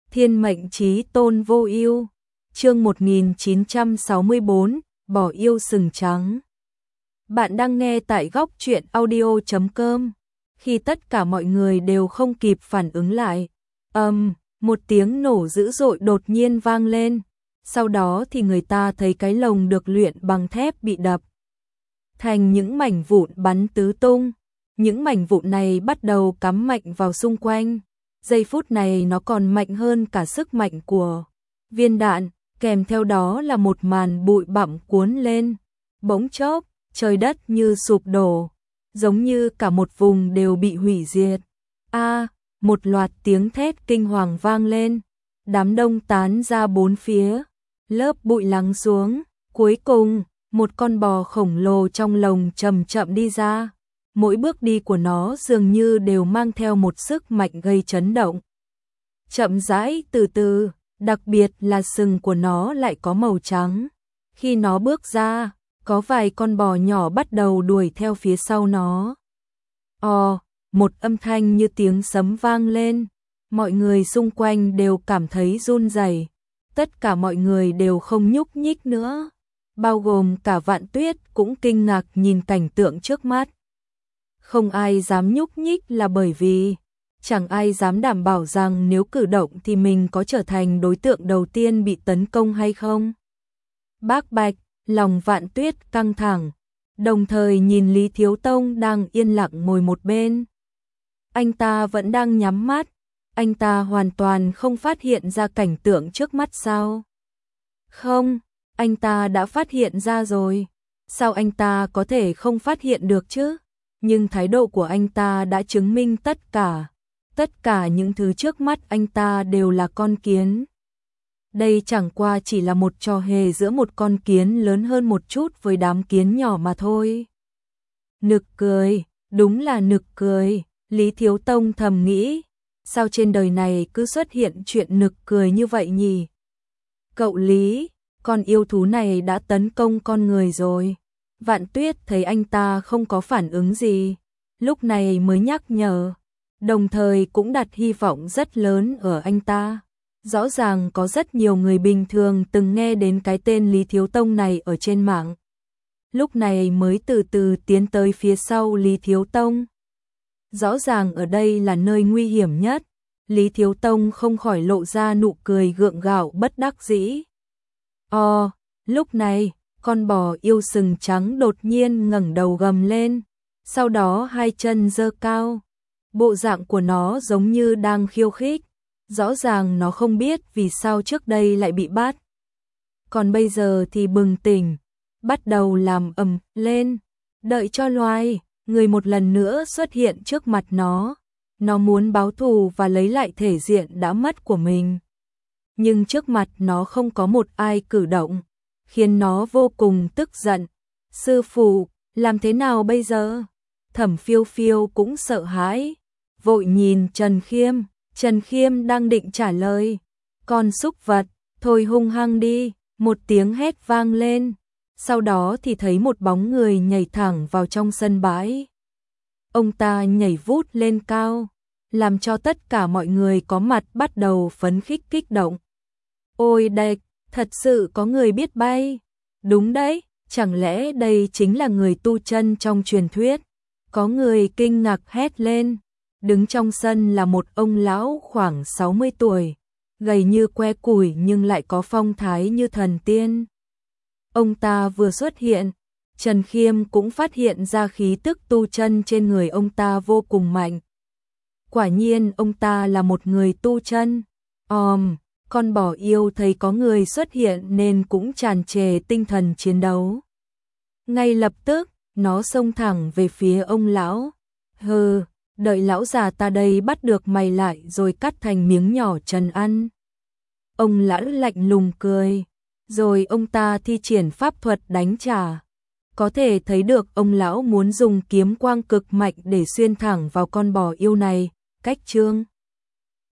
Thiên mệnh chí tôn vô ưu. Chương 1964, bỏ yêu sừng trắng. Bạn đang nghe tại góc truyện audio.com. Khi tất cả mọi người đều không kịp phản ứng lại, một tiếng nổ dữ dội đột nhiên vang lên. Sau đó thì người ta thấy cái lồng được luyện bằng thép bị đập thành những mảnh vụn bắn tứ tung. Những mảnh vụn này bắt đầu cắm mạnh vào xung quanh. Giây phút này nó còn mạnh hơn cả sức mạnh của viên đạn, kèm theo đó là một màn bụi bặm cuốn lên. Bỗng chốc, trời đất như sụp đổ, giống như cả một vùng đều bị hủy diệt. Một loạt tiếng thét kinh hoàng vang lên, đám đông tán ra bốn phía, lớp bụi lắng xuống, cuối cùng, một con bò khổng lồ trong lồng chậm chậm đi ra. Mỗi bước đi của nó dường như đều mang theo một sức mạnh gây chấn động. Chậm rãi từ từ, đặc biệt là sừng của nó lại có màu trắng. Khi nó bước ra, có vài con bò nhỏ bắt đầu đuổi theo phía sau nó. Một âm thanh như tiếng sấm vang lên. Mọi người xung quanh đều cảm thấy run rẩy. Tất cả mọi người đều không nhúc nhích nữa. Bao gồm cả Vạn Tuyết cũng kinh ngạc nhìn cảnh tượng trước mắt. Không ai dám nhúc nhích là bởi vì chẳng ai dám đảm bảo rằng nếu cử động thì mình có trở thành đối tượng đầu tiên bị tấn công hay không. Bác Bạch, lòng Vạn Tuyết căng thẳng, đồng thời nhìn Lý Thiếu Tông đang yên lặng ngồi một bên. Anh ta vẫn đang nhắm mắt, anh ta hoàn toàn không phát hiện ra cảnh tượng trước mắt sao? Không, anh ta đã phát hiện ra rồi. Sao anh ta có thể không phát hiện được chứ? Nhưng thái độ của anh ta đã chứng minh tất cả những thứ trước mắt anh ta đều là con kiến. Đây chẳng qua chỉ là một trò hề giữa một con kiến lớn hơn một chút với đám kiến nhỏ mà thôi. Nực cười, đúng là nực cười, Lý Thiếu Tông thầm nghĩ, sao trên đời này cứ xuất hiện chuyện nực cười như vậy nhỉ? Cậu Lý, con yêu thú này đã tấn công con người rồi. Vạn Tuyết thấy anh ta không có phản ứng gì, lúc này mới nhắc nhở, đồng thời cũng đặt hy vọng rất lớn ở anh ta. Rõ ràng có rất nhiều người bình thường từng nghe đến cái tên Lý Thiếu Tông này ở trên mạng. Lúc này mới từ từ tiến tới phía sau Lý Thiếu Tông. Rõ ràng ở đây là nơi nguy hiểm nhất. Lý Thiếu Tông không khỏi lộ ra nụ cười gượng gạo bất đắc dĩ. Lúc này, con bò yêu sừng trắng đột nhiên ngẩng đầu gầm lên, sau đó hai chân giơ cao. Bộ dạng của nó giống như đang khiêu khích, rõ ràng nó không biết vì sao trước đây lại bị bắt. Còn bây giờ thì bừng tỉnh, bắt đầu làm ầm lên, đợi cho loài người một lần nữa xuất hiện trước mặt nó. Nó muốn báo thù và lấy lại thể diện đã mất của mình. Nhưng trước mặt nó không có một ai cử động, khiến nó vô cùng tức giận. Sư phụ, làm thế nào bây giờ? Thẩm Phiêu Phiêu cũng sợ hãi, vội nhìn Trần Khiêm. Trần Khiêm đang định trả lời. Con súc vật, thôi hung hăng đi, một tiếng hét vang lên. Sau đó thì thấy một bóng người nhảy thẳng vào trong sân bãi. Ông ta nhảy vút lên cao, làm cho tất cả mọi người có mặt bắt đầu phấn khích kích động. Ôi đệch, thật sự có người biết bay. Đúng đấy, chẳng lẽ đây chính là người tu chân trong truyền thuyết? Có người kinh ngạc hét lên. Đứng trong sân là một ông lão khoảng 60 tuổi, gầy như que củi nhưng lại có phong thái như thần tiên. Ông ta vừa xuất hiện, Trần Khiêm cũng phát hiện ra khí tức tu chân trên người ông ta vô cùng mạnh. Quả nhiên ông ta là một người tu chân. Con bò yêu thấy có người xuất hiện nên cũng tràn trề tinh thần chiến đấu. Ngay lập tức, nó xông thẳng về phía ông lão. Hừ, đợi lão già ta đây bắt được mày lại rồi cắt thành miếng nhỏ trần ăn. Ông lão lạnh lùng cười, rồi ông ta thi triển pháp thuật đánh trả. Có thể thấy được ông lão muốn dùng kiếm quang cực mạnh để xuyên thẳng vào con bò yêu này, cách chương.